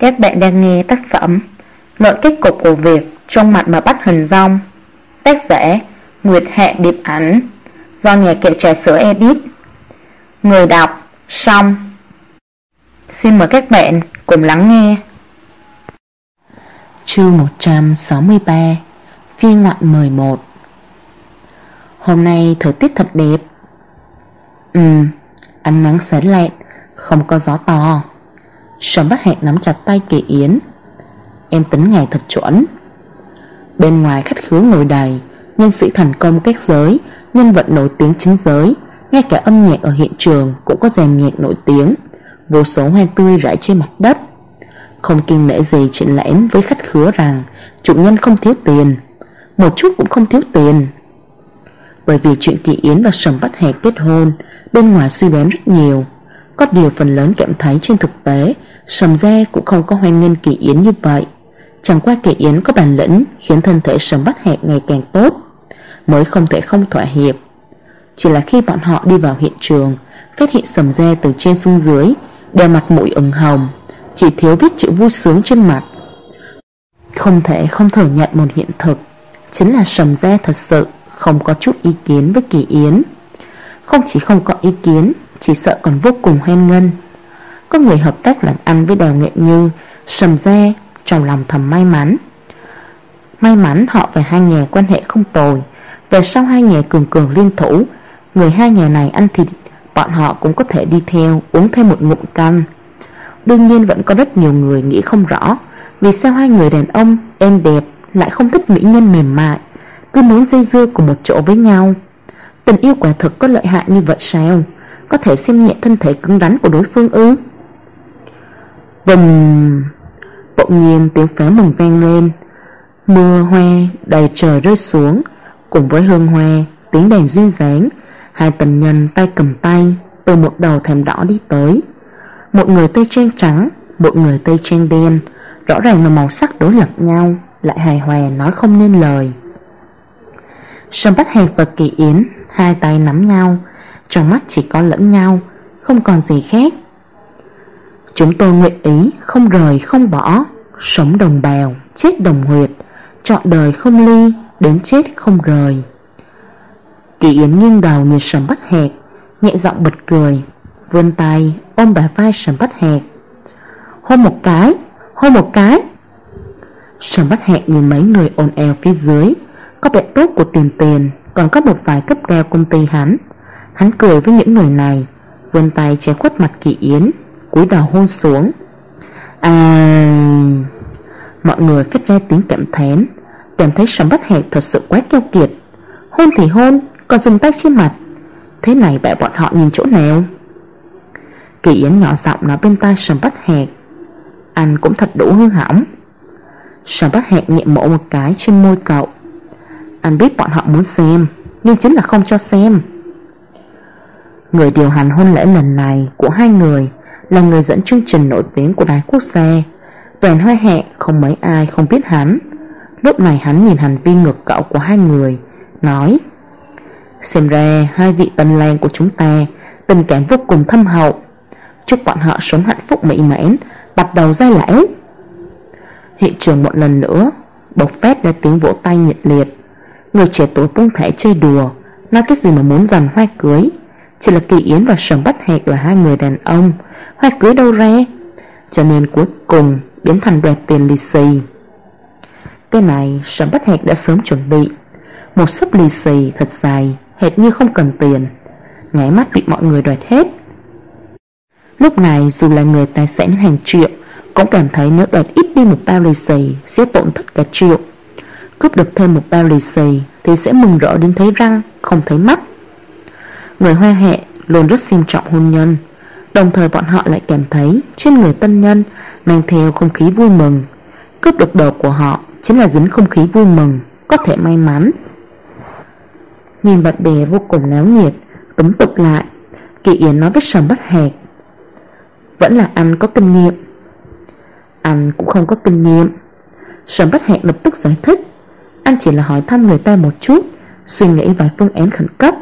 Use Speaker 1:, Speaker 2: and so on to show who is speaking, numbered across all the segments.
Speaker 1: Các bạn đang nghe tác phẩm Luận kết cục của việc trong mặt mà bắt hình dong, tác giả Nguyệt Hạ Điệp Ảnh, do nhà kệ trà sữa edit. Người đọc Song. Xin mời các bạn cùng lắng nghe.
Speaker 2: Chương 163, phiên ngoại 11. Hôm nay thời tiết thật đẹp. Ánh nắng sáng lẹn, không có gió to. Sầm Bát Hạc nắm chặt tay Kỳ Yến. Em tính ngày thật chuẩn. Bên ngoài khách khứa ngồi đầy, nhân sĩ thành công các giới, nhân vật nổi tiếng chính giới, ngay cả âm nhạc ở hiện trường cũng có dàn nhạc nổi tiếng. Vô số hoa tươi rải trên mặt đất. Không kiêng nể gì triển lãm với khách khứa rằng chủ nhân không thiếu tiền, một chút cũng không thiếu tiền. Bởi vì chuyện Kỳ Yến và Sầm Bát Hạc kết hôn, bên ngoài suy đoán rất nhiều. Có điều phần lớn cảm thấy trên thực tế Sầm gia cũng không có hoan nghênh Kỳ Yến như vậy. Chẳng qua Kỳ Yến có bản lĩnh khiến thân thể Sầm Bát Hạc ngày càng tốt, mới không thể không thỏa hiệp. Chỉ là khi bọn họ đi vào hiện trường, phát hiện Sầm gia từ trên xuống dưới đều mặt mũi ửng hồng, chỉ thiếu viết chữ vui sướng trên mặt. Không thể không thừa nhận một hiện thực, chính là Sầm gia thật sự không có chút ý kiến với Kỳ Yến. Không chỉ không có ý kiến, chỉ sợ còn vô cùng hoan nghênh. Có người hợp tác làm ăn với Đào Nghệ Như, Sầm gia trong lòng thầm may mắn. May mắn họ và hai nhà quan hệ không tồi. Về sau hai nhà cường cường liên thủ, người hai nhà này ăn thịt, bọn họ cũng có thể đi theo uống thêm một ngụm canh. Đương nhiên vẫn có rất nhiều người nghĩ không rõ vì sao hai người đàn ông êm đẹp lại không thích mỹ nhân mềm mại, cứ muốn dây dưa cùng một chỗ với nhau. Tình yêu quả thực có lợi hại như vậy sao? Có thể xem nhẹ thân thể cứng rắn của đối phương ư? Bùm! Bỗng nhiên tiếng pháo mừng vang lên. Mưa hoa đầy trời rơi xuống, cùng với hương hoa, tiếng đèn duyên dáng. Hai tình nhân tay cầm tay từ một đầu thềm đỏ đi tới. Một người tây trang trắng, một người tây trang đen, rõ ràng là màu sắc đối lập nhau, lại hài hòa nói không nên lời. Sầm Bát Hạc và Kỳ Yến hai tay nắm nhau, trong mắt chỉ có lẫn nhau, không còn gì khác. Chúng tôi nguyện ý không rời không bỏ, sống đồng bào, chết đồng huyệt, trọn đời không ly, đến chết không rời. Kỳ Yến nghiêng đầu nhìn Sầm Bát Hạc, nhẹ giọng bật cười, vươn tay ôm bả vai Sầm Bát Hạc. Hôn một cái, hôn một cái. Sầm Bát Hạc nhìn mấy người ồn ào phía dưới, có bạn tốt của Tiền Tiền, còn có một vài cấp cao công ty hắn. Hắn cười với những người này, vươn tay che khuất mặt Kỳ Yến, cúi đầu hôn xuống. Mọi người phát ra tiếng cảm thán, cảm thấy Sầm Bát Hạc thật sự quá keo kiệt. Hôn thì hôn, còn dùng tay trên mặt, thế này bảo bọn họ nhìn chỗ nào? Kỳ Yến nhỏ giọng nói bên tai Sầm Bát Hạc, anh cũng thật đủ hư hỏng. Sầm Bát Hạc nhẹ mổ một cái trên môi cậu. Anh biết bọn họ muốn xem, nhưng chính là không cho xem. Người điều hành hôn lễ lần này của hai người là người dẫn chương trình nổi tiếng của đài quốc gia. Toàn Hoa Hạ không mấy ai không biết hắn. Lúc này hắn nhìn hành vi ngược cậu của hai người, nói: xem ra hai vị tân lang của chúng ta tình cảm vô cùng thâm hậu. Chúc bọn họ sống hạnh phúc mỹ mãn, bắt đầu ra lễ. Hiện trường một lần nữa bộc phát ra tiếng vỗ tay nhiệt liệt. Người trẻ tuổi buông thả chơi đùa, nói cái gì mà muốn giành hoa cưới. Chỉ là Kỳ Yến và Sầm Bát Hạc là hai người đàn ông, hoa cưới đâu ra, cho nên cuối cùng biến thành đoạt tiền lì xì. Cái này Sầm Bát Hạc đã sớm chuẩn bị, một xấp lì xì thật dài, hệt như không cần tiền, nháy mắt bị mọi người đoạt hết. Lúc này dù là người tài sản hàng triệu cũng cảm thấy nếu đoạt ít đi một bao lì xì sẽ tổn thất cả triệu. Cướp được thêm một bao lì xì thì sẽ mừng rỡ đến thấy răng không thấy mắt. Người Hoa Hạ luôn rất xem trọng hôn nhân, đồng thời bọn họ lại cảm thấy trên người tân nhân mang theo không khí vui mừng. Cướp được đồ của họ chính là dính không khí vui mừng, có thể may mắn. Nhìn bạn bè vô cùng náo nhiệt, túm tụt lại, Kỳ Yến nói với Sầm Bát Hạc: vẫn là anh có kinh nghiệm. Anh cũng không có kinh nghiệm. Sầm Bát Hạc lập tức giải thích: anh chỉ là hỏi thăm người ta một chút, suy nghĩ vài phương án khẩn cấp.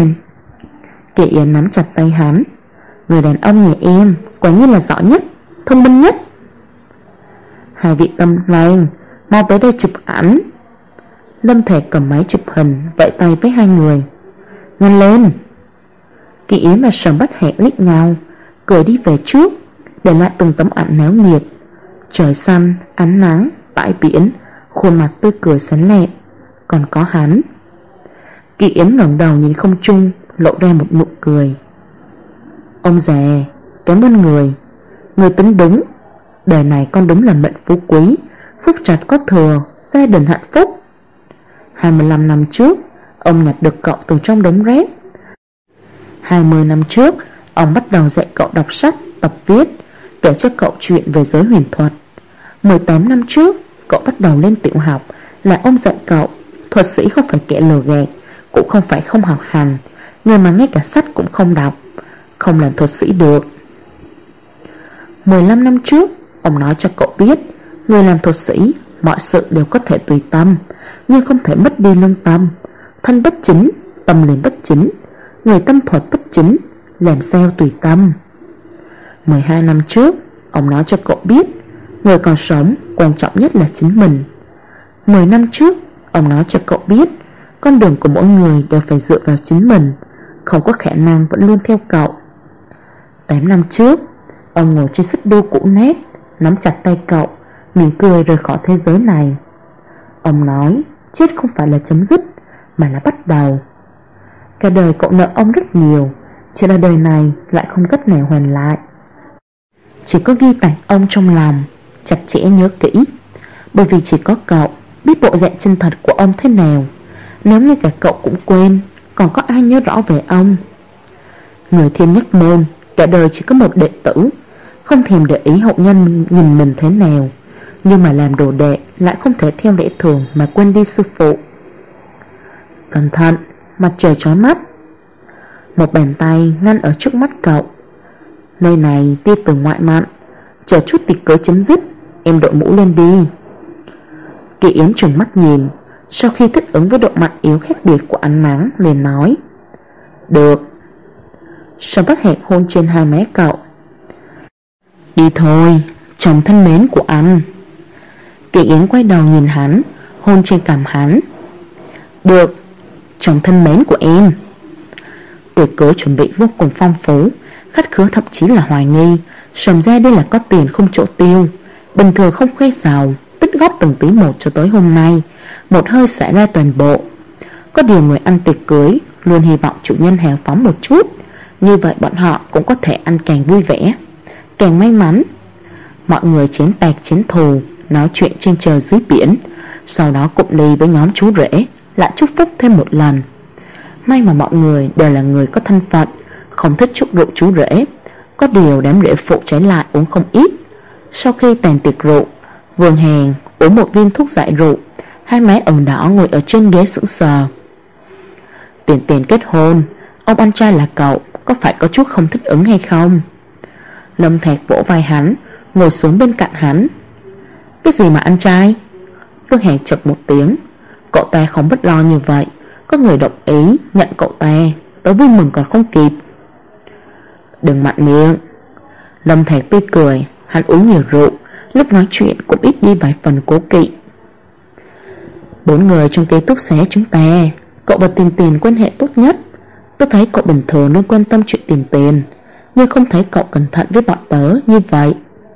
Speaker 2: Kỳ Yến nắm chặt tay hắn. Người đàn ông nhà em quả nhiên là giỏi nhất, thông minh nhất. Hai vị Tâm Lan, mau tới đây chụp ảnh. Lâm Thạc cầm máy chụp hình, vẫy tay với hai người. Nhanh lên. Kỳ Yến và Sầm Bách Hẹn liếc nhau, cười đi về trước, để lại từng tấm ảnh náo nhiệt. Trời xanh, ánh nắng, bãi biển, khuôn mặt tươi cười sáng lẹ. Còn có hắn. Kỳ Yến ngẩng đầu nhìn không trung, lộ ra một nụ cười. Ông già, cảm ơn người. Người tính đúng. Đời này con đúng là mệnh phú quý, phúc trạch có thừa, gia đình hạnh phúc. 25 năm trước, ông nhặt được cậu từ trong đống rác. 20 năm trước, ông bắt đầu dạy cậu đọc sách, tập viết, kể cho cậu chuyện về giới huyền thuật. 18 năm trước, cậu bắt đầu lên tiểu học, là ông dạy cậu thuật sĩ không phải kẻ lừa gạt, cũng không phải không học hành, người mà ngay cả sách cũng không đọc, không làm thuật sĩ được. 15 năm trước, ông nói cho cậu biết, người làm thuật sĩ, mọi sự đều có thể tùy tâm, nhưng không thể mất đi lương tâm. Thân bất chính, tâm liền bất chính. Người tâm thuật bất chính, làm sao tùy tâm. 12 năm trước, ông nói cho cậu biết, người còn sống, quan trọng nhất là chính mình. 10 năm trước, ông nói cho cậu biết, con đường của mỗi người đều phải dựa vào chính mình, không có khả năng vẫn luôn theo cậu. 8 năm trước, ông ngồi trên xích đu cũ nát, nắm chặt tay cậu, mỉm cười rời khỏi thế giới này. Ông nói, chết không phải là chấm dứt, mà là bắt đầu. Cả đời cậu nợ ông rất nhiều, chỉ là đời này lại không cách nào hoàn lại. Chỉ có ghi tạc ông trong lòng, chặt chẽ nhớ kỹ, bởi vì chỉ có cậu biết bộ dạng chân thật của ông thế nào. Nếu như cả cậu cũng quên, còn có ai nhớ rõ về ông? Người Thiên Nhất Môn, cả đời chỉ có một đệ tử, không thèm để ý hậu nhân nhìn mình thế nào, nhưng mà làm đồ đệ lại không thể theo lẽ thường mà quên đi sư phụ. Cẩn thận, mặt trời chói mắt. Một bàn tay ngăn ở trước mắt cậu. Nơi này tia từ ngoại mạnh, chờ chút tiệc cưới chấm dứt, em đội mũ lên đi. Kỳ Yến trừng mắt nhìn, sau khi thích ứng với độ mạnh yếu khác biệt của ánh nắng, liền nói: Được. Sau bắt hẹn hôn trên hai má cậu. Đi thôi, chồng thân mến của anh. Kỳ Yến quay đầu nhìn hắn, hôn trên cằm hắn. Được, chồng thân mến của em. Tiệc cưới chuẩn bị vô cùng phong phú, khách khứa thậm chí là hoài nghi Sầm ra đây là có tiền không chỗ tiêu, bình thường không khoe giàu, tích góp từng tí một cho tới hôm nay, một hơi xả ra toàn bộ. Có điều người ăn tiệc cưới luôn hy vọng chủ nhân hào phóng một chút, như vậy bọn họ cũng có thể ăn càng vui vẻ, càng may mắn. Mọi người chén tạc chén thù, nói chuyện trên trời dưới biển, sau đó cụm ly với nhóm chú rể, lại chúc phúc thêm một lần. May mà mọi người đều là người có thân phận, không thích chúc rượu chú rể. Có điều đám rể phụ trái lại uống không ít. Sau khi tàn tiệc rượu, Vương Hàn uống một viên thuốc giải rượu, hai má ửng đỏ ngồi ở trên ghế sững sờ. Tiền kết hôn, ông anh trai là cậu, có phải có chút không thích ứng hay không? Lâm Thạc vỗ vai hắn, ngồi xuống bên cạnh hắn. Cái gì mà anh trai? Vương Hàn chật một tiếng. Cậu ta không bất lo như vậy, có người đồng ý nhận cậu ta, tớ vui mừng còn không kịp. Đừng mạnh miệng. Lâm Thạc tươi cười, hắn uống nhiều rượu, lúc nói chuyện cũng ít đi vài phần cố kỵ. 4 người trong ký túc xá chúng ta, cậu và Tiền quan hệ tốt nhất. Tôi thấy cậu bình thường luôn quan tâm chuyện tiền, nhưng không thấy cậu cẩn thận với bọn tớ như vậy.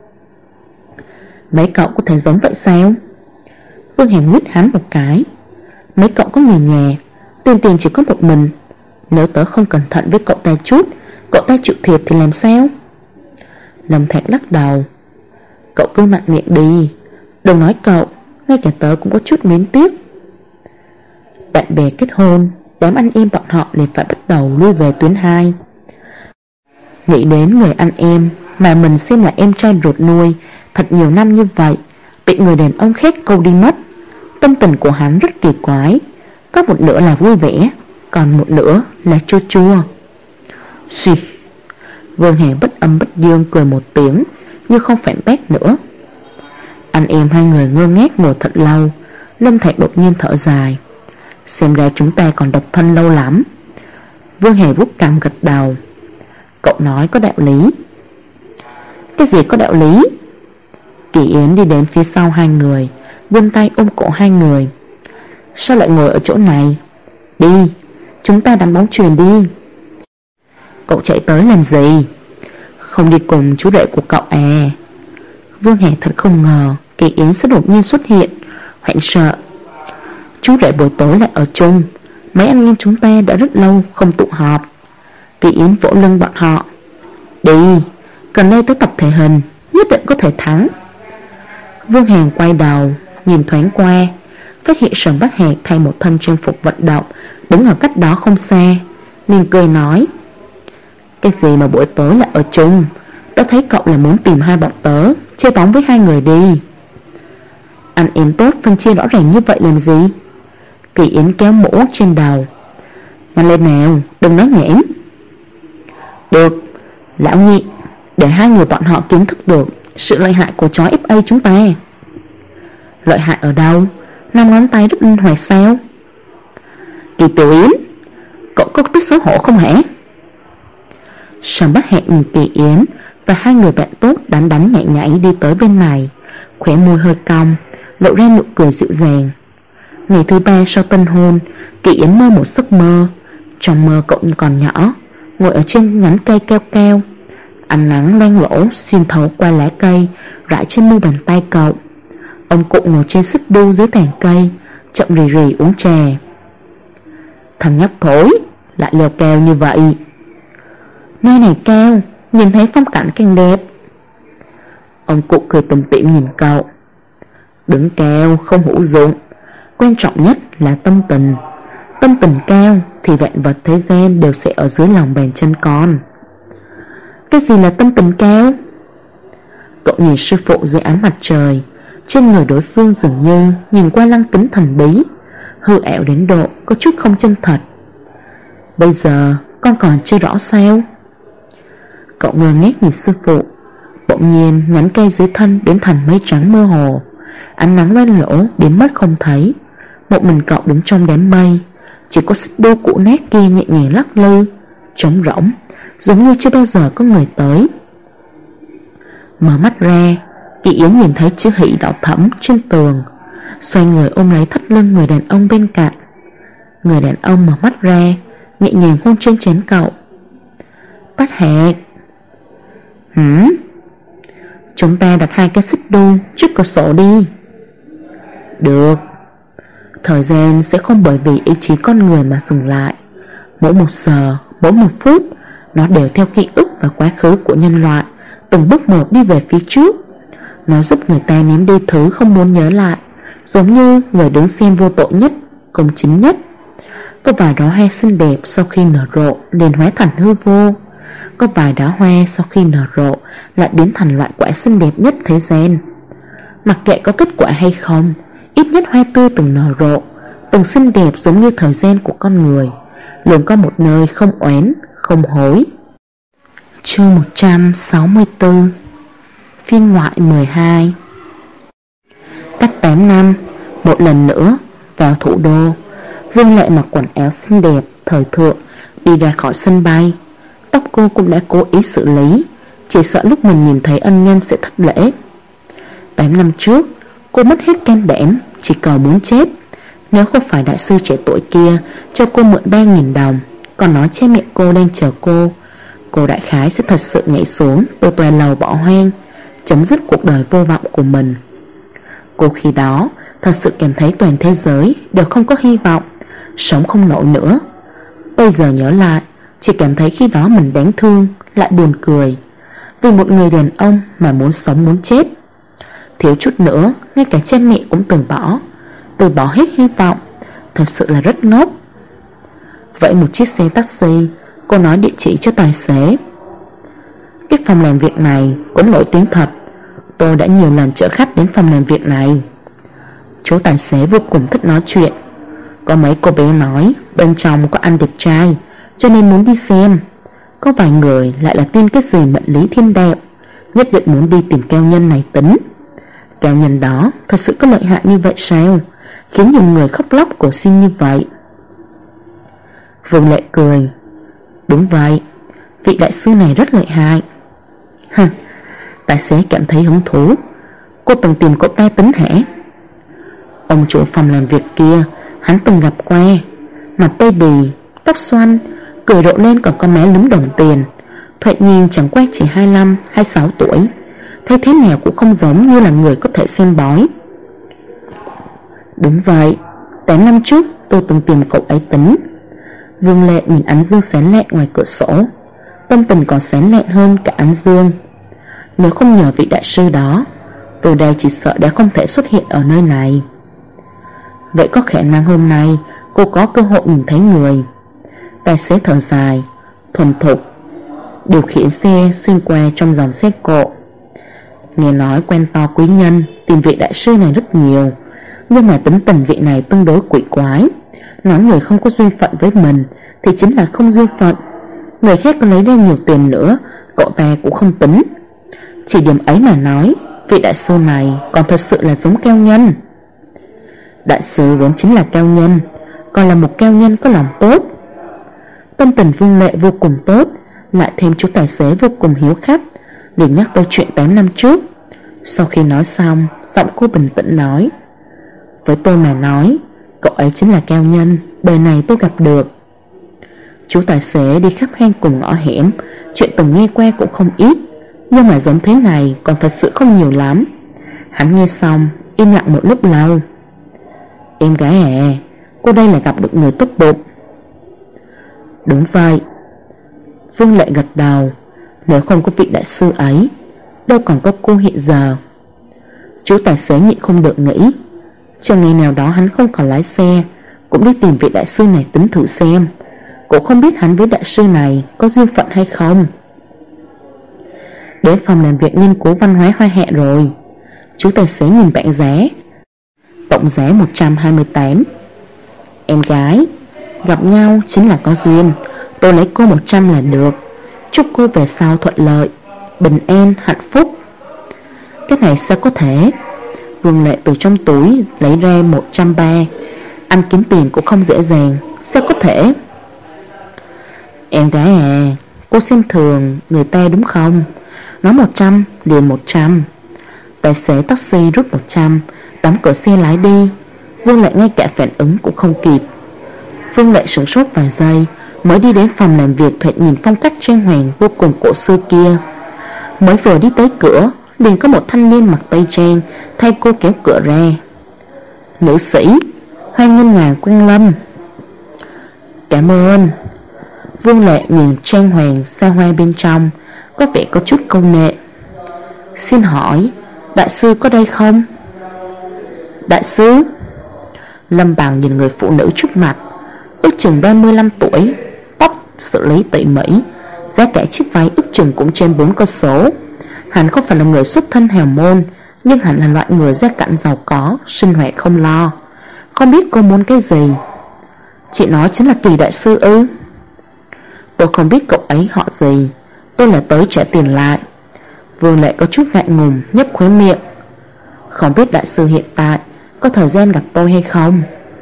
Speaker 2: Mấy cậu có thể giống vậy sao? Vương Hàn nguyết hắn một cái. Mấy cậu có người nhà, Tiền chỉ có một mình. Nếu tớ không cẩn thận với cậu ta chút, cậu ta chịu thiệt thì làm sao? Lâm Thạc lắc đầu. Cậu cứ mạnh miệng đi, đừng nói cậu, ngay cả tớ cũng có chút mến tiếc. Bạn bè kết hôn, đám anh em bọn họ liền phải bắt đầu lui về tuyến 2. Nghĩ đến người anh em mà mình xem là em trai ruột nuôi thật nhiều năm như vậy, bị người đàn ông khác câu đi mất, tâm tình của hắn rất kỳ quái. Có một nửa là vui vẻ, còn một nửa là chua chua. Xì. Vương Hàn bất âm bất dương cười một tiếng, nhưng không phản bác nữa. Anh em hai người ngơ ngác ngồi thật lâu. Lâm Thạc đột nhiên thở dài. Xem ra chúng ta còn độc thân lâu lắm. Vương Hàn vuốt cằm gật đầu. Cậu nói có đạo lý. Cái gì có đạo lý? Kỳ Yến đi đến phía sau hai người, vươn tay ôm cổ hai người. Sao lại ngồi ở chỗ này? Đi, chúng ta đánh bóng chuyền đi. Cậu chạy tới làm gì? Không đi cùng chú rể của cậu à? Vương Hà thật không ngờ Kỳ Yến sẽ đột nhiên xuất hiện, hoảng sợ. Chú rể buổi tối lại ở chung, mấy anh em chúng ta đã rất lâu không tụ họp. Kỳ Yến vỗ lưng bọn họ. Đi, cần đây tới tập thể hình, nhất định có thể thắng. Vương Hàn quay đầu nhìn thoáng qua, phát hiện Sầm Bắc Hạc thay một thân trang phục vận động đứng ở cách đó không xa, liền cười nói: Cái gì mà buổi tối lại ở chung? Đã thấy cậu là muốn tìm hai bọn tớ chơi bóng với hai người đi. Anh em tốt phân chia rõ ràng như vậy làm gì? Kỳ Yến kéo mũ trên đầu. Nhanh lên nào, đừng nói nhảm. Được, lão nhị, để hai người bọn họ kiến thức được sự lợi hại của chó FA chúng ta. Lợi hại ở đâu? 5 ngón tay rất linh hoạt sao? Kỳ Tiểu Yến, cậu có biết xấu hổ không hả? Sầm Bắc Hạc nhìn Kỳ Yến và hai người bạn tốt đánh nhảy nhảy đi tới bên này, khóe môi hơi cong, lộ ra nụ cười dịu dàng. Ngày thứ 3 sau tân hôn, Kỳ Yến mơ một giấc mơ. Trong mơ cậu còn nhỏ, ngồi ở trên nhánh cây keo keo. Ánh nắng loang lỗ xuyên thấu qua lá cây rải trên mu bàn tay cậu. Ông cụ ngồi trên xích đu dưới tàn cây, chậm rì rì uống trà. Thằng nhóc thối lại leo keo như vậy. Nơi này cao, nhìn thấy phong cảnh càng đẹp. Ông cụ cười tủm tỉm nhìn cậu. Đứng cao không hữu dụng, quan trọng nhất là tâm tình. Tâm tình cao thì vạn vật thế gian đều sẽ ở dưới lòng bàn chân con. Cái gì là tâm tình cao? Cậu nhìn sư phụ dưới ánh mặt trời. Trên người đối phương dường như nhìn qua lăng kính thần bí, hư ảo đến độ có chút không chân thật. Bây giờ con còn chưa rõ sao? Cậu ngơ ngác nhìn sư phụ. Bỗng nhiên nhánh cây dưới thân biến thành mây trắng mơ hồ, ánh nắng loang lỗ biến mất không thấy. Một mình cậu đứng trong đám mây, chỉ có xích đu cũ nát kia nhẹ nhàng lắc lư, trống rỗng, giống như chưa bao giờ có người tới. Mở mắt ra, Kỳ Yến nhìn thấy chữ Hỷ đỏ thẫm trên tường, xoay người ôm lấy thắt lưng người đàn ông bên cạnh. Người đàn ông mở mắt ra, nhẹ nhàng hôn trên trán cậu. Bác Hạc. Chúng ta đặt 2 cái xích đu trước cửa sổ đi. Được. Thời gian sẽ không bởi vì ý chí con người mà dừng lại. Mỗi 1 giờ, mỗi 1 phút, nó đều theo ký ức và quá khứ của nhân loại, từng bước một đi về phía trước. Nó giúp người ta ném đi thứ không muốn nhớ lại, giống như người đứng xem vô tội nhất, công chính nhất. Có vài đóa hoa xinh đẹp sau khi nở rộ liền hóa thành hư vô. Có vài đóa hoa sau khi nở rộ lại biến thành loại quả xinh đẹp nhất thế gian. Mặc kệ có kết quả hay không, ít nhất hoa tươi từng nở rộ, từng xinh đẹp giống như thời gian của con người, luôn có một nơi không oán, không hối. Chương 164. Phiên ngoại 12. Cách 8 năm, một lần nữa vào thủ đô, Vương Lệ mặc quần áo xinh đẹp thời thượng đi ra khỏi sân bay. Tóc cô cũng đã cố ý xử lý, chỉ sợ lúc mình nhìn thấy ân nhân sẽ thất lễ. 8 năm trước, cô mất hết can đảm, chỉ cầu muốn chết. Nếu không phải đại sư trẻ tuổi kia cho cô mượn 3.000 đồng, còn nói cha mẹ cô đang chờ cô đại khái sẽ thật sự nhảy xuống từ tòa lầu bỏ hoang, chấm dứt cuộc đời vô vọng của mình. Cô khi đó thật sự cảm thấy toàn thế giới đều không có hy vọng, sống không nổi nữa. Bây giờ nhớ lại, chỉ cảm thấy khi đó mình đáng thương, lại buồn cười. Vì một người đàn ông mà muốn sống muốn chết. Thiếu chút nữa, ngay cả cha mẹ cũng từ bỏ hết hy vọng. Thật sự là rất ngốc. Vậy một chiếc xe taxi, cô nói địa chỉ cho tài xế. Cái phòng làm việc này cũng nổi tiếng thật, tôi đã nhiều lần chở khách đến phòng làm việc này. Chú tài xế vô cùng thích nói chuyện. Có mấy cô bé nói bên trong có anh đẹp trai, cho nên muốn đi xem. Có vài người lại là tin cái gì mệnh lý thiên đạo, nhất định muốn đi tìm cao nhân này tính. Cao nhân đó thật sự có lợi hại như vậy sao, khiến nhiều người khóc lóc cổ xin như vậy? Vương Lệ cười. Đúng vậy, vị đại sư này rất lợi hại. Tài xế cảm thấy hứng thú. Cô từng tìm cậu ta tính hả? Ông chủ phòng làm việc kia hắn từng gặp qua, mặt tê bì, tóc xoăn, cười rộ lên còn con má lúm đồng tiền. Thoạt nhìn chẳng qua chỉ 25, 26 tuổi, thấy thế nào cũng không giống như là người có thể xem bói. Đúng vậy, 8 năm trước tôi từng tìm cậu ấy tính. Vương Lệ nhìn ánh dương sáng lẹn ngoài cửa sổ, tâm tình còn sáng lẹn hơn cả ánh dương. Nếu không nhờ vị đại sư đó, từ đây chỉ sợ đã không thể xuất hiện ở nơi này. Vậy có khả năng hôm nay cô có cơ hội nhìn thấy người. Tài xế thở dài, thuần thục điều khiển xe xuyên qua trong dòng xe cộ. Nghe nói quen to quý nhân tìm vị đại sư này rất nhiều, nhưng mà tính tình vị này tương đối quỷ quái. Nói người không có duyên phận với mình thì chính là không duyên phận. Người khác có lấy ra nhiều tiền nữa, cậu ta cũng không tính. Chỉ điểm ấy mà nói, vị đại sư này còn thật sự là giống cao nhân. Đại sư vốn chính là cao nhân, còn là một cao nhân có lòng tốt. Tâm tình Vương Lệ vô cùng tốt, lại thêm chú tài xế vô cùng hiếu khách, liền nhắc tới chuyện 8 năm trước. Sau khi nói xong, giọng cô bình tĩnh nói: với tôi mà nói, cậu ấy chính là cao nhân đời này tôi gặp được. Chú tài xế đi khắp hang cùng ngõ hẻm, chuyện từng nghe qua cũng không ít, nhưng mà giống thế này còn thật sự không nhiều lắm. Hắn nghe xong im lặng một lúc lâu. Em gái à, cô đây là gặp được người tốt bụng. Đúng vậy. Vương Lệ gật đầu. Nếu không có vị đại sư ấy, đâu còn có cô hiện giờ. Chú tài xế nhịn không được nghĩ, chờ ngày nào đó hắn không còn lái xe, cũng đi tìm vị đại sư này tính thử xem. Cũng không biết hắn với đại sư này có duyên phận hay không. Đến phòng làm việc nghiên cứu văn hóa hoa hạ rồi. Chú tài xế nhìn bảng giá. Tổng giá 128. Em gái, gặp nhau chính là có duyên. Tôi lấy cô 100 là được. Chúc cô về sau thuận lợi, bình an, hạnh phúc. Cái này sao có thể? Vương Lệ từ trong túi lấy ra 130. Anh kiếm tiền cũng không dễ dàng, sao có thể? Em gái à, cô xem thường người ta đúng không? Nói 100 liền 100. Tài xế taxi rút 100, đóng cửa xe lái đi. Vương Lệ ngay cả phản ứng cũng không kịp. Vương Lệ sửng sốt vài giây mới đi đến phòng làm việc thoạt nhìn phong cách trang hoàng vô cùng cổ xưa kia. Mới vừa đi tới cửa, liền có một thanh niên mặc tây trang thay cô kéo cửa ra. Nữ sĩ, hoan nghênh ngài Quang Lâm. Cảm ơn. Vương Lệ nhìn trang hoàng xa hoa bên trong, có vẻ có chút câu nệ. Xin hỏi, đại sư có đây không? Đại sư? Lâm Bằng nhìn người phụ nữ trước mặt, ước chừng 35 tuổi, tóc xử lý tỉ mỉ, giá cả chiếc váy ước chừng cũng trên 4 con số. Hắn không phải là người xuất thân hào môn, nhưng hắn là loại người gia cảnh giàu có, sinh hoạt không lo. Không biết cô muốn cái gì? Chị nói chính là Kỳ đại sư ư? Tôi không biết cậu ấy họ gì, tôi là tới trả tiền lại. Vương Lệ có chút ngại ngùng nhếch khóe miệng. Không biết đại sư hiện tại có thời gian gặp tôi hay không?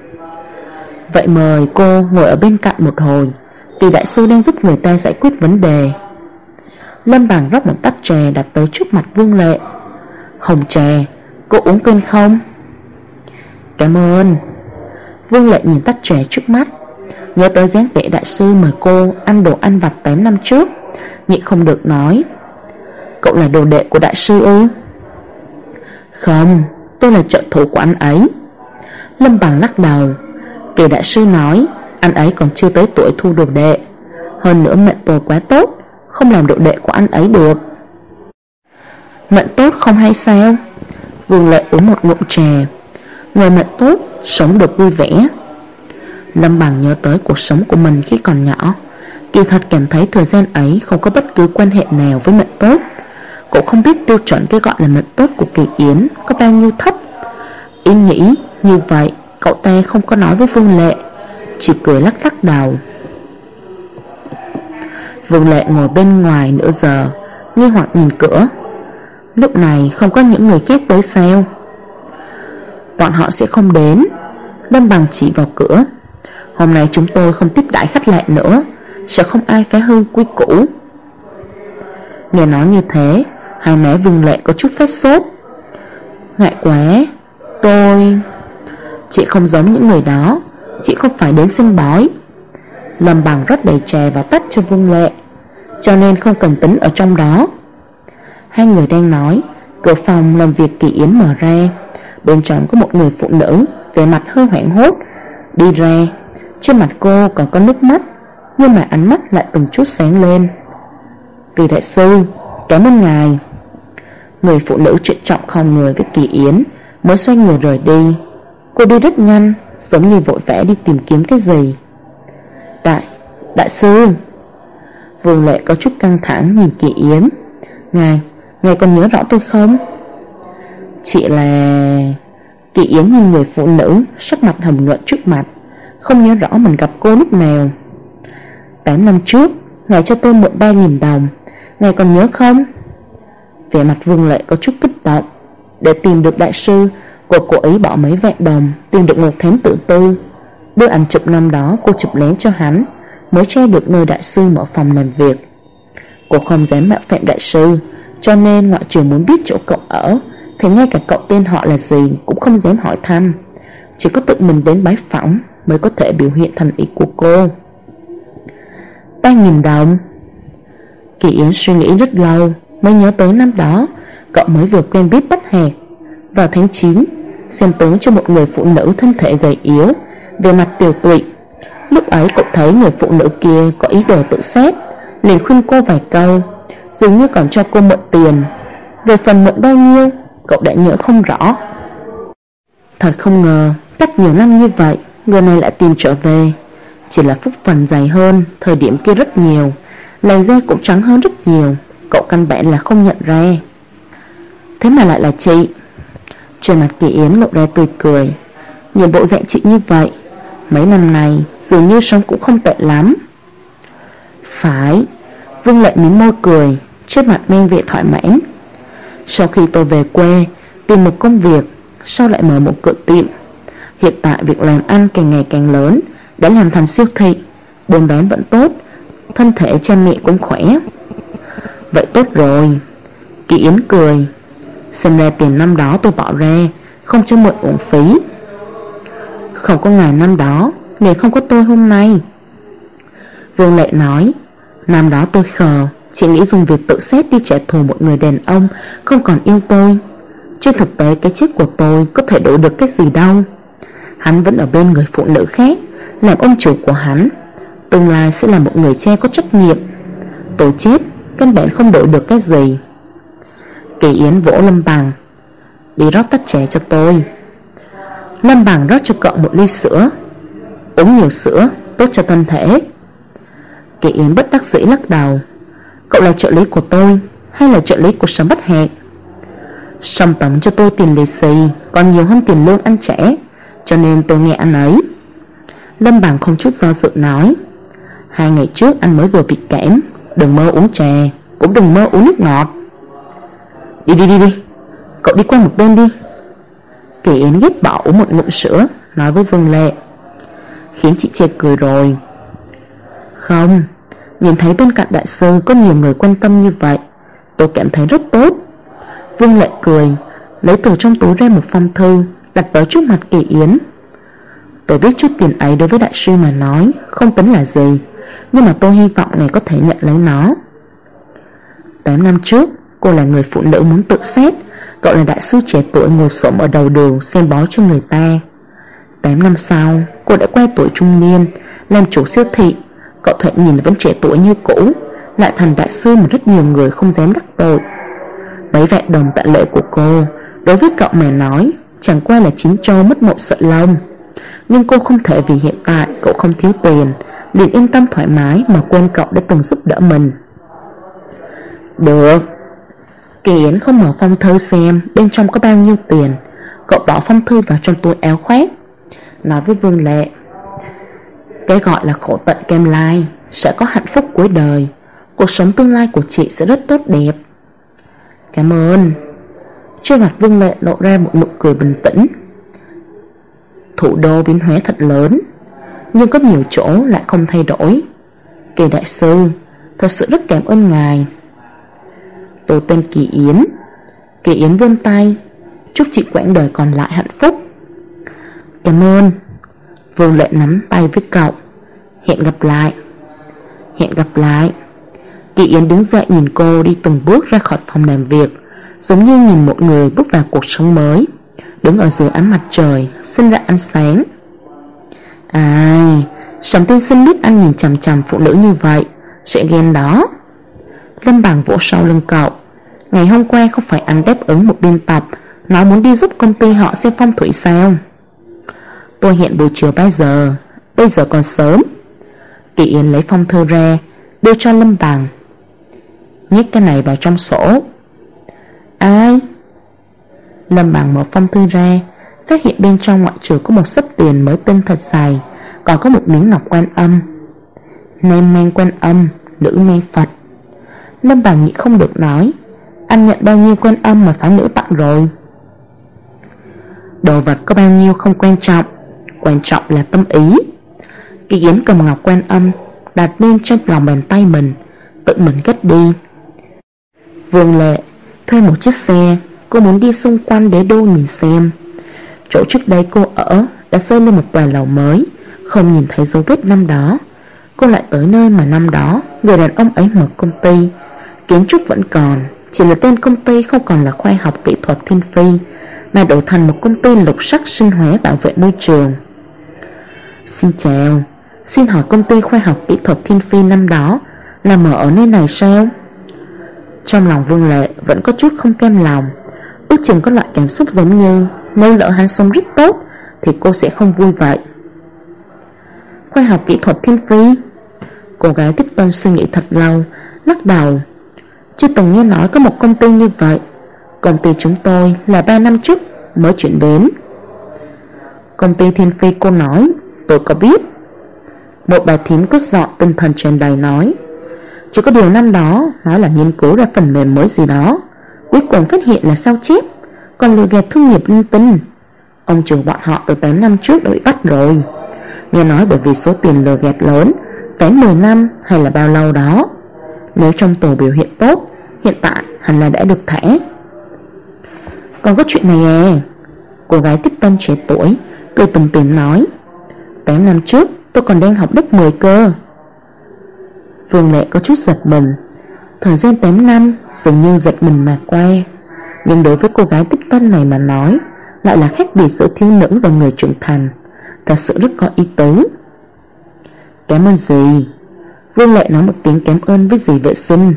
Speaker 2: Vậy mời cô ngồi ở bên cạnh một hồi, Kỳ đại sư đang giúp người ta giải quyết vấn đề. Lâm Bằng rót một tách trà đặt tới trước mặt Vương Lệ. Hồng trà, cô uống quên không? Cảm ơn. Vương Lệ nhìn tách trà trước mắt, nhớ tới dáng vẻ đại sư mời cô ăn đồ ăn vặt 8 năm trước, nhịn không được nói: cậu là đồ đệ của đại sư ư? Không, tôi là trợ thủ của anh ấy. Lâm Bằng lắc đầu. Kỳ đại sư nói anh ấy còn chưa tới tuổi thu đồ đệ, hơn nữa mệnh tôi quá tốt, không làm đồ đệ của anh ấy được. Mệnh tốt không hay sao? Vương Lệ uống một ngụm trà. Người mệnh tốt sống được vui vẻ. Lâm Bằng nhớ tới cuộc sống của mình khi còn nhỏ, kỳ thật cảm thấy thời gian ấy không có bất cứ quan hệ nào với mệnh tốt. Cũng không biết tiêu chuẩn cái gọi là mệnh tốt của Kỳ Yến có bao nhiêu thấp. Ý nghĩ như vậy, cậu ta không có nói với Vương Lệ, chỉ cười lắc lắc đầu. Vương Lệ ngồi bên ngoài nửa giờ, nghi hoặc nhìn cửa. Lúc này không có những người khác tới sao? Bọn họ sẽ không đến. Lâm Bằng chỉ vào cửa. Hôm nay chúng tôi không tiếp đãi khách lạ nữa, sợ không ai phá hư quy củ. Nghe nói như thế, Hai má Vương Lệ có chút phát sốt. Ngại quá, chị không giống những người đó. Chị không phải đến xem bói. Lâm Bằng rót đầy trà và tách cho Vương Lệ, cho nên không cần tính ở trong đó. Hai người đang nói, cửa phòng làm việc Kỳ Yến mở ra. Bên trong có một người phụ nữ, vẻ mặt hơi hoảng hốt đi ra. Trên mặt cô còn có nước mắt, nhưng mà ánh mắt lại từng chút sáng lên. Kỳ đại sư, cảm ơn ngài. Người phụ nữ trịnh trọng khom người với Kỳ Yến, mới xoay người rời đi. Cô đi rất nhanh, giống như vội vã đi tìm kiếm cái gì. Đại sư. Vương Lệ có chút căng thẳng nhìn Kỳ Yến. Ngài còn nhớ rõ tôi không? Chị là... Kỳ Yến nhìn người phụ nữ, sắc mặt hầm nhuận trước mặt, không nhớ rõ mình gặp cô lúc nào. 8 năm trước, ngài cho tôi mượn 3.000 đồng, ngài còn nhớ không? Vẻ mặt Vương Lệ có chút kích động. Để tìm được đại sư, cô cố ý bỏ mấy vạn đồng, tìm được một thám tử tư, đưa ảnh chụp năm đó cô chụp lén cho hắn, mới che được nơi đại sư mở phòng làm việc. Cô không dám mạo phạm đại sư, cho nên ngoại trừ muốn biết chỗ cậu ở, thì ngay cả cậu tên họ là gì cũng không dám hỏi thăm. Chỉ có tự mình đến bái phỏng mới có thể biểu hiện thành ý của cô. 3.000 đồng. Kỳ Yến suy nghĩ rất lâu mới nhớ tới năm đó cậu mới vừa quen biết Bách Hạc. Vào tháng 9, xem tướng cho một người phụ nữ thân thể gầy yếu, về mặt tiều tụy. Lúc ấy cậu thấy người phụ nữ kia có ý đồ tự sát, liền khuyên cô vài câu, dường như còn cho cô mượn tiền. Về phần mượn bao nhiêu, cậu đã nhớ không rõ. Thật không ngờ, cách nhiều năm như vậy, người này lại tìm trở về. Chỉ là phúc phần dày hơn thời điểm kia rất nhiều, làn da cũng trắng hơn rất nhiều. Cậu căn bản là không nhận ra. Thế mà lại là chị. Trên mặt Kỳ Yến lộ ra tươi cười. Nhìn bộ dạng chị như vậy, mấy năm này dường như sống cũng không tệ lắm. Phải. Vương Lệ mím môi cười, trước mặt men vẻ thoải mãn. Sau khi tôi về quê tìm một công việc, sau lại mở một cửa tiệm. Hiện tại việc làm ăn càng ngày càng lớn, đã làm thành siêu thị, buôn bán vẫn tốt, thân thể cha mẹ cũng khỏe. Vậy tốt rồi. Kỳ Yến cười. Xem ra tiền năm đó tôi bỏ ra không cho mượn uổng phí. Không có ngài năm đó, liền không có tôi hôm nay. Vương Lệ nói. Năm đó tôi khờ, chỉ nghĩ dùng việc tự sát đi trả thù một người đàn ông không còn yêu tôi. Trên thực tế cái chết của tôi có thể đổi được cái gì đâu. Hắn vẫn ở bên người phụ nữ khác, làm ông chủ của hắn, tương lai sẽ là một người cha có trách nhiệm. Tôi chết căn bản không đổi được cái gì. Kỳ Yến vỗ Lâm Bằng. Đi rót tách trà cho tôi. Lâm Bằng rót cho cậu một ly sữa. Uống nhiều sữa tốt cho thân thể. Kỳ Yến bất đắc dĩ lắc đầu. Cậu là trợ lý của tôi hay là trợ lý của Sầm Bách Hạc? Sầm tổng cho tôi tiền lì xì còn nhiều hơn tiền lương ăn trẻ, cho nên tôi nghe anh ấy. Lâm Bằng không chút do dự nói. 2 ngày trước anh mới vừa bị cảm, đừng mơ uống trà, cũng đừng mơ uống nước ngọt. Đi, cậu đi qua một bên đi. Kỳ Yến ghét bỏ uống một ngụm sữa, nói với Vương Lệ. Khiến chị chê cười rồi. Không, nhìn thấy bên cạnh đại sư có nhiều người quan tâm như vậy, tôi cảm thấy rất tốt. Vương Lệ cười, lấy từ trong túi ra một phong thư, đặt tới trước mặt Kỳ Yến. Tôi biết chút tiền ấy đối với đại sư mà nói không tính là gì, nhưng mà tôi hy vọng ngài có thể nhận lấy nó. 8 năm trước, cô là người phụ nữ muốn tự sát, cậu là đại sư trẻ tuổi ngồi xổm ở đầu đường xem bói cho người ta. 8 năm sau, cô đã qua tuổi trung niên, làm chủ siêu thị. Cậu thoạt nhìn vẫn trẻ tuổi như cũ, lại thành đại sư mà rất nhiều người không dám đắc tội. Mấy vạn đồng tạ lễ của cô đối với cậu mà nói chẳng qua là chín trâu mất một sợi lông. Nhưng cô không thể vì hiện tại cậu không thiếu tiền liền yên tâm thoải mái mà quên cậu đã từng giúp đỡ mình. Được. Kỳ Yến không mở phong thư xem bên trong có bao nhiêu tiền. Cậu bỏ phong thư vào trong túi áo khoác, nói với Vương Lệ. Cái gọi là khổ tận kem lai, sẽ có hạnh phúc cuối đời. Cuộc sống tương lai của chị sẽ rất tốt đẹp. Cảm ơn. Trên mặt Vương Lệ lộ ra một nụ cười bình tĩnh. Thủ đô biến hóa thật lớn, nhưng có nhiều chỗ lại không thay đổi. Kỳ đại sư, thật sự rất cảm ơn ngài. Tôi tên Kỳ Yến. Kỳ Yến vươn tay, chúc chị quãng đời còn lại hạnh phúc. Cảm ơn. Vương Lệ nắm tay với cậu. Hẹn gặp lại. Hẹn gặp lại. Kỳ Yến đứng dậy nhìn cô đi từng bước ra khỏi phòng làm việc, giống như nhìn một người bước vào cuộc sống mới, đứng ở dưới ánh mặt trời sinh ra ánh sáng. Ai, Sầm tiên sinh biết anh nhìn chằm chằm phụ nữ như vậy sẽ ghen đó. Lâm Bằng vỗ sau lưng cậu. Ngày hôm qua không phải anh đáp ứng một biên tập nói muốn đi giúp công ty họ xem phong thủy sao? Tôi hẹn buổi chiều 3 giờ. Bây giờ còn sớm. Kỳ Yến lấy phong thư ra đưa cho Lâm Bằng. Nhét cái này vào trong sổ. Ai? Lâm Bằng mở phong thư ra, phát hiện bên trong ngoại trừ có một xấp tiền mới tinh thật dày, còn có một miếng ngọc Quan Âm. Nam mang Quan Âm, nữ mang Phật. Lâm Bằng nghĩ không được nói, anh nhận bao nhiêu Quan Âm mà phái nữ tặng rồi? Đồ vật có bao nhiêu không quan trọng, quan trọng là tâm ý. Kỳ Yến cầm ngọc Quan Âm đặt lên trên lòng bàn tay mình, tự mình cất đi. Vương Lệ thuê một chiếc xe, cô muốn đi xung quanh đế đô nhìn xem. Chỗ trước đây cô ở đã xây lên một tòa lầu mới, không nhìn thấy dấu vết năm đó. Cô lại tới nơi mà năm đó người đàn ông ấy mở công ty. Kiến trúc vẫn còn, chỉ là tên công ty không còn là khoa học kỹ thuật Thiên Phi, mà đổi thành một công ty lục sắc sinh hóa bảo vệ môi trường. Xin chào, xin hỏi công ty khoa học kỹ thuật Thiên Phi năm đó là mở ở nơi này sao? Trong lòng Vương Lệ vẫn có chút không cam lòng, ước chừng có loại cảm xúc giống như nếu lỡ hắn sống rất tốt thì cô sẽ không vui vậy. Khoa học kỹ thuật Thiên Phi? Cô gái tiếp tân suy nghĩ thật lâu, lắc đầu. Chưa từng nghe nói có một công ty như vậy. Công ty chúng tôi là 3 năm trước mới chuyển đến. Công ty Thiên Phi cô nói, tôi có biết. Một bà thím cất giọng tinh thần tràn đầy nói. Chỉ có điều năm đó nói là nghiên cứu ra phần mềm mới gì đó, cuối cùng phát hiện là sao chép, còn lừa gạt thương nghiệp linh tinh. Ông trưởng bọn họ từ 8 năm trước đã bị bắt rồi. Nghe nói bởi vì số tiền lừa gạt lớn, phải 10 năm hay là bao lâu đó. Nếu trong tù biểu hiện tốt, hiện tại hẳn là đã được thả. Còn có chuyện này à? Cô gái tiếp tân trẻ tuổi cười tùm tìm nói. 8 năm trước tôi còn đang học lớp 10 cơ. Vương Lệ có chút giật mình. Thời gian 8 năm dường như giật mình mà qua, nhưng đối với cô gái tiếp tân này mà nói lại là khác biệt giữa thiếu nữ và người trưởng thành, thật sự rất có ý tứ. Cảm ơn dì. Vương Lệ nói một tiếng cảm ơn với dì vệ sinh.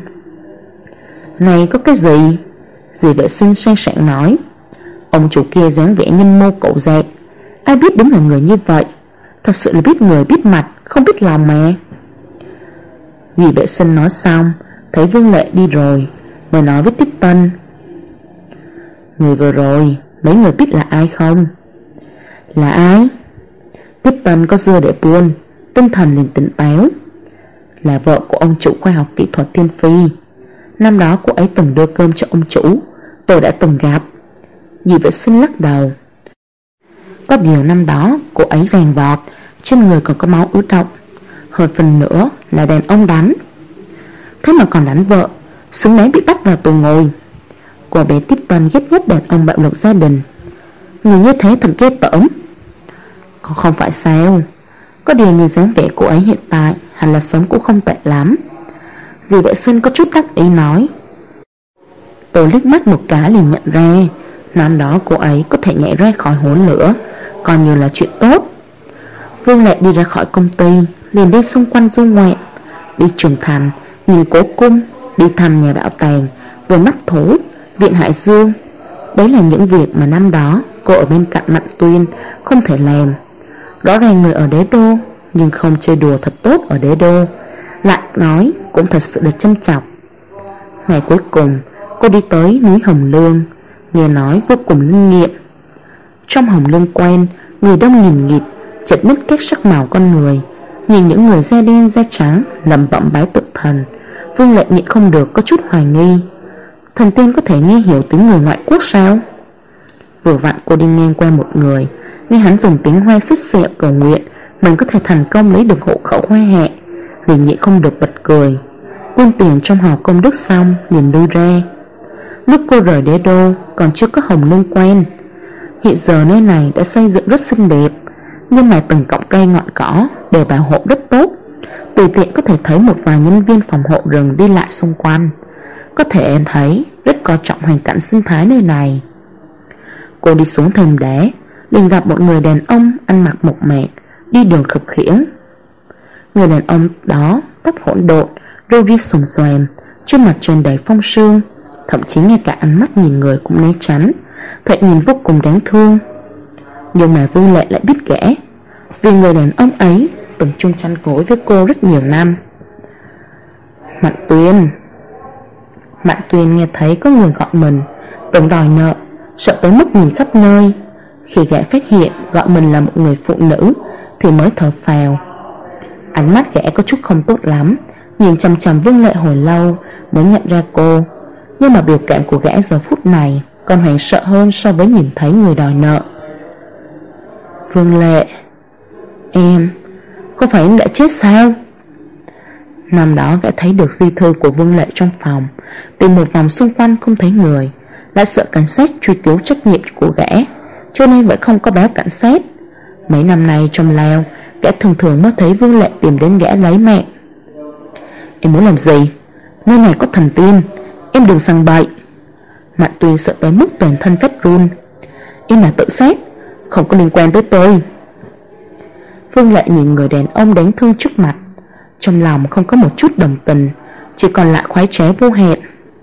Speaker 2: Này có cái gì? Dì vệ sinh sang sảng nói. Ông chủ kia dáng vẻ nhân mô cậu dẹt, ai biết đúng là người như vậy. Thật sự là biết người biết mặt, không biết lòng mà. Dì vệ sinh nói xong, thấy Vương Lệ đi rồi, mới nói với Tiếp Tân. Người vừa rồi, mấy người biết là ai không? Là ai? Tiếp Tân có dưa để buôn, tinh thần liền tỉnh táo. Là vợ của ông chủ khoa học kỹ thuật Thiên Phi. Năm đó cô ấy từng đưa cơm cho ông chủ, tôi đã từng gặp. Dì vệ sinh lắc đầu. Có điều năm đó cô ấy vàng vọt, trên người còn có máu ứ động, hơn phần nữa là đàn ông đánh. Thế mà còn đánh vợ, xứng đáng bị bắt vào tù ngồi. Cô bé Tiếp Tân ghét nhất đàn ông bạo lực gia đình. Người như thế thật ghê tởm. Còn không phải sao? Có điều nhìn dáng vẻ cô ấy hiện tại hẳn là sống cũng không tệ lắm. Dì vệ sinh có chút đắc ý nói. Tôi liếc mắt một cái liền nhận ra, năm đó cô ấy có thể nhảy ra khỏi hố lửa, coi như là chuyện tốt. Vương Lệ đi ra khỏi công ty, liền đi xung quanh du ngoạn, đi Trường Thành, nhìn Cố Cung, đi thăm nhà bảo tàng, vừa mắt thú, viện Hải Dương. Đấy là những việc mà năm đó cô ở bên cạnh Mạnh Tuyên không thể làm. Rõ ràng người ở đế đô, nhưng không chơi đùa thật tốt ở đế đô, lại nói cũng thật sự là châm chọc. Ngày cuối cùng cô đi tới núi Hồng Lương, nghe nói vô cùng linh nghiệm. Trong Hồng Lương Quan, người đông nghìn nghịt, chật ních các sắc màu con người. Nhìn những người da đen da trắng lẩm bẩm bái tự thần, Vương Lệ nhịn không được có chút hoài nghi. Thần tiên có thể nghe hiểu tiếng người ngoại quốc sao? Vừa vặn cô đi ngang qua một người, nghe hắn dùng tiếng Hoa xích xẹo cầu nguyện mình có thể thành công lấy được hộ khẩu Hoa Hạ, liền nhịn không được bật cười. Quên tiền trong hòm công đức xong liền lui ra. Lúc cô rời đế đô còn chưa có Hồng Nương quen. Hiện giờ nơi này đã xây dựng rất xinh đẹp, nhưng mà từng cọng cây ngọn cỏ đều bảo hộ rất tốt. Tùy tiện có thể thấy một vài nhân viên phòng hộ rừng đi lại xung quanh, có thể thấy rất coi trọng hoàn cảnh sinh thái nơi này. Cô đi xuống thềm đá, liền gặp một người đàn ông ăn mặc mộc mạc, đi đường khập khiễng. Người đàn ông đó tóc hỗn độn, râu ria xồm xoàm, trên mặt tràn đầy phong sương, thậm chí ngay cả ánh mắt nhìn người cũng né tránh, thoạt nhìn vô cùng đáng thương. Nhưng mà Vương Lệ lại biết gã, vì người đàn ông ấy từng chung chăn gối với cô rất nhiều năm. Mạn Tuyên nghe thấy có người gọi mình, tưởng đòi nợ, sợ tới mức nhìn khắp nơi. Khi gã phát hiện gọi mình là một người phụ nữ thì mới thở phào. Ánh mắt gã có chút không tốt lắm, nhìn chằm chằm Vương Lệ hồi lâu mới nhận ra cô. Nhưng mà biểu cảm của gã giờ phút này còn hoảng sợ hơn so với nhìn thấy người đòi nợ. Vương Lệ, em, có phải em đã chết sao? Năm đó gã thấy được di thư của Vương Lệ trong phòng, tìm một vòng xung quanh không thấy người, lại sợ cảnh sát truy cứu trách nhiệm của gã, cho nên vẫn không có báo cảnh sát. Mấy năm nay trong lao, gã thường thường mới thấy Vương Lệ tìm đến gã lấy mạng. Em muốn làm gì? Nơi này có thần tiên, em đừng sằng bậy. Mạn Tuyên sợ tới mức toàn thân phát run. Em là tự sát, không có liên quan tới tôi. Vương Lệ nhìn người đàn ông đáng thương trước mặt, trong lòng không có một chút đồng tình, chỉ còn lại khoái trá vô hạn.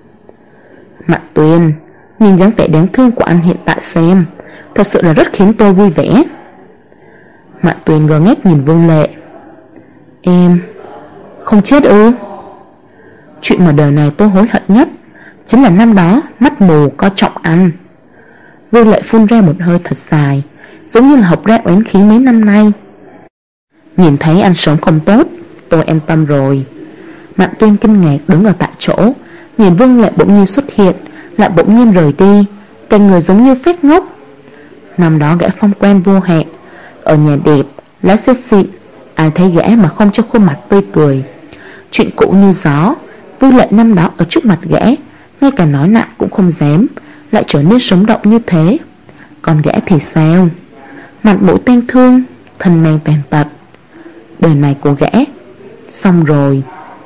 Speaker 2: Mạn Tuyên, nhìn dáng vẻ đáng thương của anh hiện tại xem, thật sự là rất khiến tôi vui vẻ. Mạn Tuyên ngơ ngác nhìn Vương Lệ. Em không chết ư? Chuyện mà đời này tôi hối hận nhất chính là năm đó mắt mù coi trọng anh. Vương Lệ phun ra một hơi thật dài, giống như là học ra oán khí mấy năm nay. Nhìn thấy anh sống không tốt, tôi an tâm rồi. Mạn Tuyên kinh ngạc đứng ở tại chỗ, nhìn Vương Lệ bỗng nhiên xuất hiện, lại bỗng nhiên rời đi, cả người giống như phát ngốc. Năm đó gã phong quan vô hạn, ở nhà đẹp, lái xe xịn, ai thấy gã mà không cho khuôn mặt tươi cười. Chuyện cũ như gió, Vương Lệ năm đó ở trước mặt gã, ngay cả nói nặng cũng không dám, lại trở nên sống động như thế. Còn gã thì sao? Mặt mũi tang thương, thân mang tàn tật. Đời này của gã xong rồi.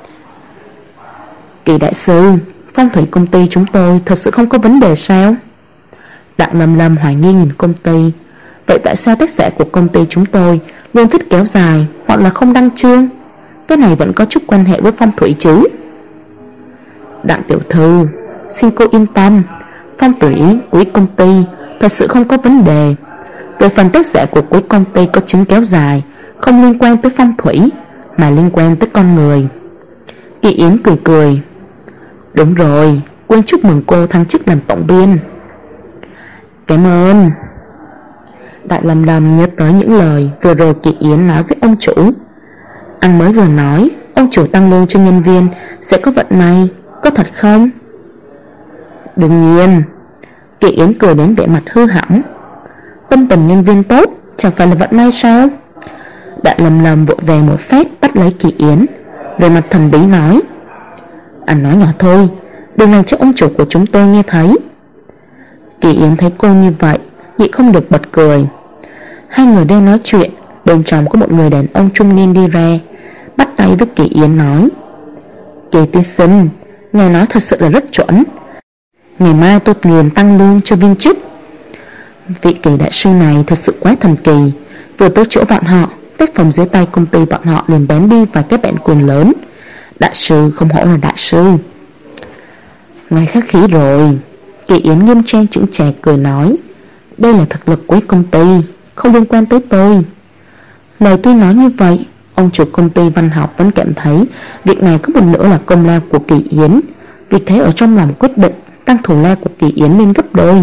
Speaker 2: Kỳ đại sư, phong thủy công ty chúng tôi thật sự không có vấn đề sao? Đặng Lâm Lâm hoài nghi nhìn công ty. Vậy tại sao tác giả của công ty chúng tôi luôn thích kéo dài hoặc là không đăng chương? Cái này vẫn có chút quan hệ với phong thủy chứ? Đặng tiểu thư, xin cô yên tâm, phong thủy của công ty thật sự không có vấn đề. Về phần tác giả của cuối công ty có chứng kéo dài, không liên quan tới phong thủy, mà liên quan tới con người. Kỳ Yến cười cười. Đúng rồi, quên chúc mừng cô thăng chức làm tổng biên. Cảm ơn. Đại Lâm Lâm nhớ tới những lời vừa rồi Kỳ Yến nói với ông chủ. Anh mới vừa nói ông chủ tăng lương cho nhân viên sẽ có vận may, có thật không? Đương nhiên. Kỳ Yến cười đến vẻ mặt hư hỏng. Tâm tình nhân viên tốt chẳng phải là vận may sao? Đại Lâm Lâm vội về một phát bắt lấy Kỳ Yến, về mặt thần bí nói. Anh nói nhỏ thôi, đừng làm cho ông chủ của chúng tôi nghe thấy. Kỳ Yến thấy cô như vậy, nhịn không được bật cười. Hai người đang nói chuyện, bên trong có một người đàn ông trung niên đi ra, bắt tay với Kỳ Yến nói. Kỳ tiên sinh, ngài nói thật sự là rất chuẩn. Ngày mai tôi liền tăng lương cho viên chức. Vị Kỳ đại sư này thật sự quá thần kỳ. Vừa tới chỗ bọn họ, tác phẩm dưới tay công ty bọn họ liền bán đi vài cái bản quyền lớn. Đại sư không hổ là đại sư. Ngài khách khí rồi. Kỳ Yến nghiêm trang chững chạc cười nói. Đây là thực lực của công ty, không liên quan tới tôi. Lời tôi nói như vậy, ông chủ công ty văn học vẫn cảm thấy việc này có một nửa là công lao của Kỳ Yến. Vì thế ở trong lòng quyết định tăng thù lao của Kỳ Yến lên gấp đôi.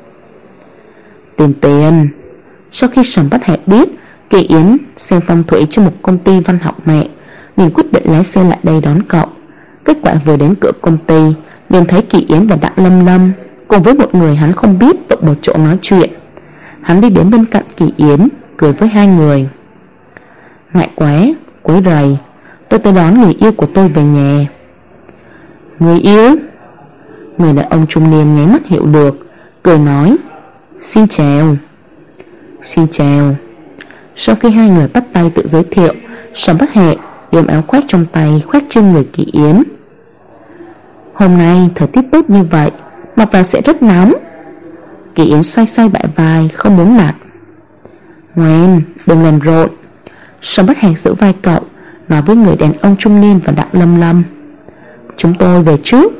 Speaker 2: Tiền. Sau khi Sầm Bách Hạ biết Kỳ Yến xem phong thủy cho một công ty văn học mẹ, liền quyết định lái xe lại đây đón cậu. Kết quả vừa đến cửa công ty, liền thấy Kỳ Yến và Đặng Lâm Lâm cùng với một người hắn không biết tụ một chỗ nói chuyện. Hắn đi đến bên cạnh Kỳ Yến, cười với hai người. Ngại quá, quấy rầy, tôi tới đón người yêu của tôi về nhà. Người yêu? Người đàn ông trung niên nháy mắt hiểu được, cười nói: Xin chào. Xin chào. Sau khi hai người bắt tay tự giới thiệu, Sầm Bất Hẹ đem áo khoác trong tay khoác trên người Kỳ Yến. Hôm nay thời tiết tốt như vậy, mặc vào sẽ rất nóng. Kỳ Yến xoay xoay bả vai, không muốn mặc. Ngoan, đừng làm rộn. Sầm Bất Hẹ giữ vai cậu, nói với người đàn ông trung niên và Đặng Lâm Lâm: Chúng tôi về trước.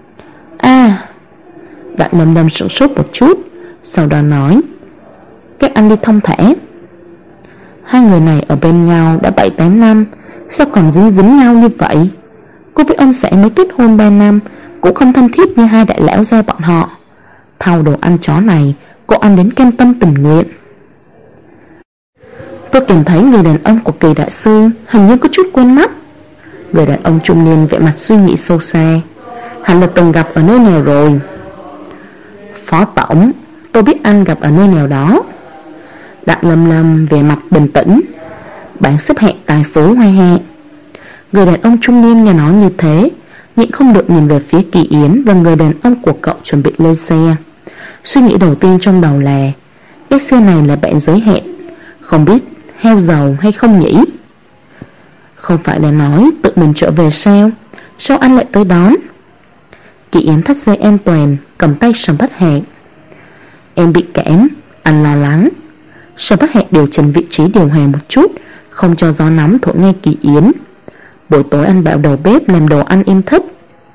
Speaker 2: Đặng Lâm Lâm sửng sốt một chút, sau đó nói: Các anh đi thông thả. Hai người này ở bên nhau đã 7-8 năm, sao còn dính nhau như vậy? Cô với ông xã mới kết hôn 3 năm, cũng không thân thiết như hai đại lão gia bọn họ. Thau đồ ăn chó này cô ăn đến cam tâm tình nguyện. Tôi cảm thấy người đàn ông của Kỳ đại sư hình như có chút quen mắt. Người đàn ông trung niên vẻ mặt suy nghĩ sâu xa: Hắn là từng gặp ở nơi nào rồi? Phó tổng, tôi biết anh gặp ở nơi nào đó. Đặng Lâm Lâm về mặt bình tĩnh: Bảng xếp hạng tài phú Hoa Hạ. Người đàn ông trung niên nghe nói như thế, nhịn không được nhìn về phía Kỳ Yến và người đàn ông của cậu chuẩn bị lên xe. Suy nghĩ đầu tiên trong đầu là: Cái xe này là bạn giới hạn, không biết heo dầu hay không nhỉ? Không phải là nói tự mình trở về sao? Sao anh lại tới đón? Kỳ Yến thắt dây an toàn, cầm tay Sầm Bất Hẹ: Em bị kẽm, anh lo lắng. Sầm Bất Hẹ điều chỉnh vị trí điều hòa một chút, không cho gió nóng thổi ngay Kỳ Yến. Buổi tối anh bảo đầu bếp làm đồ ăn em thích.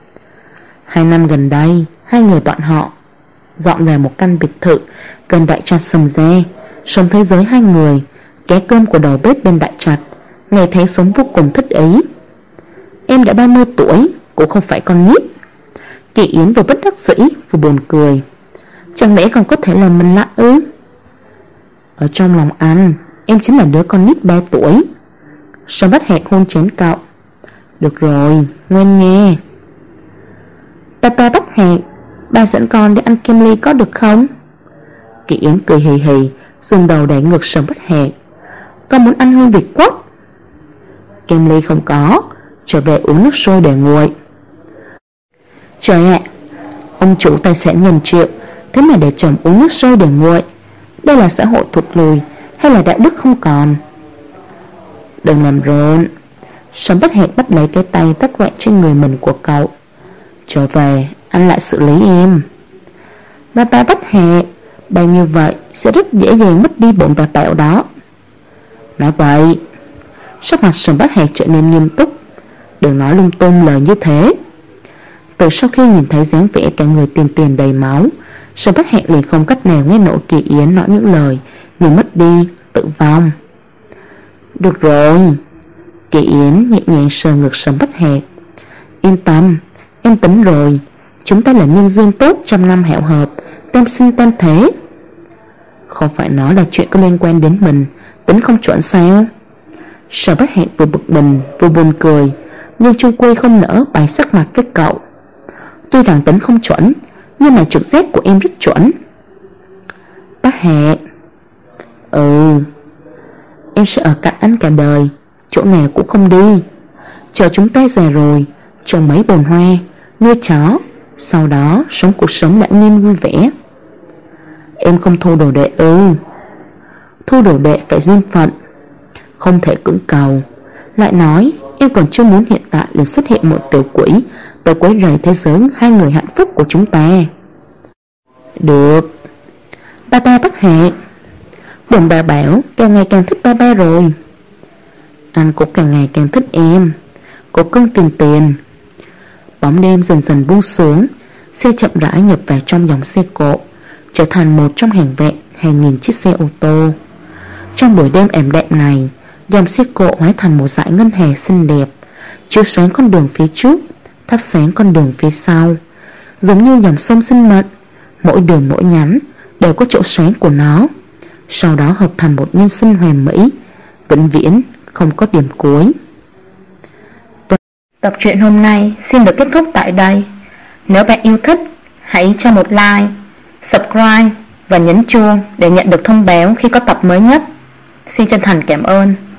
Speaker 2: 2 năm gần đây, hai người bọn họ dọn về một căn biệt thự gần đại trạch Sầm Gia, sống thế giới hai người. Ké cơm của đầu bếp bên đại trạch, ngày tháng sống vô cùng thích ý. Em đã 30 tuổi, cũng không phải con nít. Kỳ Yến vừa bất đắc dĩ vừa buồn cười: Chẳng lẽ còn có thể làm mình lạ ư? Ở trong lòng anh, em chính là đứa con nít 3 tuổi. Sầm Bất Hẹ hôn chén cậu: Được rồi, ngoan nghe. Papa Bất Hẹ, ba dẫn con đi ăn kem ly có được không? Kỳ Yến cười hì hì, dùng đầu đẩy ngược Sầm Bất Hẹ: Con muốn ăn hương Việt Quốc. Kem ly không có, trở về uống nước sôi để nguội. Trời ạ, ông chủ tài sản nghìn triệu, thế mà để chồng uống nước sôi để nguội. Đây là xã hội thụt lùi hay là đạo đức không còn? Đừng làm rộn. Sầm Bất Hẹ bắt lấy cái tay tắc quẹn trên người mình của cậu: Trở về, anh lại xử lý em. Ba Bất Hẹ, bao như vậy sẽ rất dễ dàng mất đi bổn bà bạo đó. Nói vậy. Sắc mặt Sầm Bất Hẹ trở nên nghiêm túc: Đừng nói lung tung lời như thế. Từ sau khi nhìn thấy dáng vẻ cả người tiền đầy máu, Sầm Bất Hẹ liền không cách nào nghe nổi Kỳ Yến nói những lời như mất đi, tự vong. Được rồi. Kỳ Yến nhẹ nhàng sờ ngực Sầm Bất Hẹ: Yên tâm, em tính rồi, chúng ta là nhân duyên tốt, trăm năm hẹo hợp, tam sinh tam thế. Không phải nói là chuyện có liên quan đến mình, tính không chuẩn sao? Sầm Bất Hẹ vừa bực mình vừa buồn cười, nhưng chung quy không nỡ bày sắc mặt với cậu. Tuy rằng tính không chuẩn, nhưng mà trực giác của em rất chuẩn. Bất Hẹ. Em sẽ ở cạnh anh cả đời, chỗ nào cũng không đi. Chờ chúng ta già rồi, trồng mấy bồn hoa, nuôi chó, sau đó sống cuộc sống lãng nhiên vui vẻ. Em không thu đồ đệ ư? Thu đồ đệ phải duyên phận, không thể cưỡng cầu. Lại nói em còn chưa muốn hiện tại liền xuất hiện một tiểu quỷ tới quấy rầy thế giới hai người hạnh phúc của chúng ta. Được. Ba Bất Hẹ. Bồn bà bảo càng ngày càng thích ba rồi. Anh cũng càng ngày càng thích em. Cô cưng tiền. Bóng đêm dần dần buông xuống, xe chậm rãi nhập vào trong dòng xe cộ, trở thành một trong hàng vạn hàng nghìn chiếc xe ô tô. Trong buổi đêm ảm đạm này, dòng xe cộ hóa thành một dải ngân hà xinh đẹp, chiếu sáng con đường phía trước, thắp sáng con đường phía sau, giống như dòng sông sinh mệnh. Mỗi đường mỗi nhánh đều có chỗ sáng của nó, sau đó hợp thành một nhân sinh hoàn mỹ, vĩnh viễn không có điểm cuối.
Speaker 1: Tập truyện hôm nay xin được kết thúc tại đây. Nếu bạn yêu thích, hãy cho một like, subscribe và nhấn chuông để nhận được thông báo khi có tập mới nhất. Xin chân thành cảm ơn.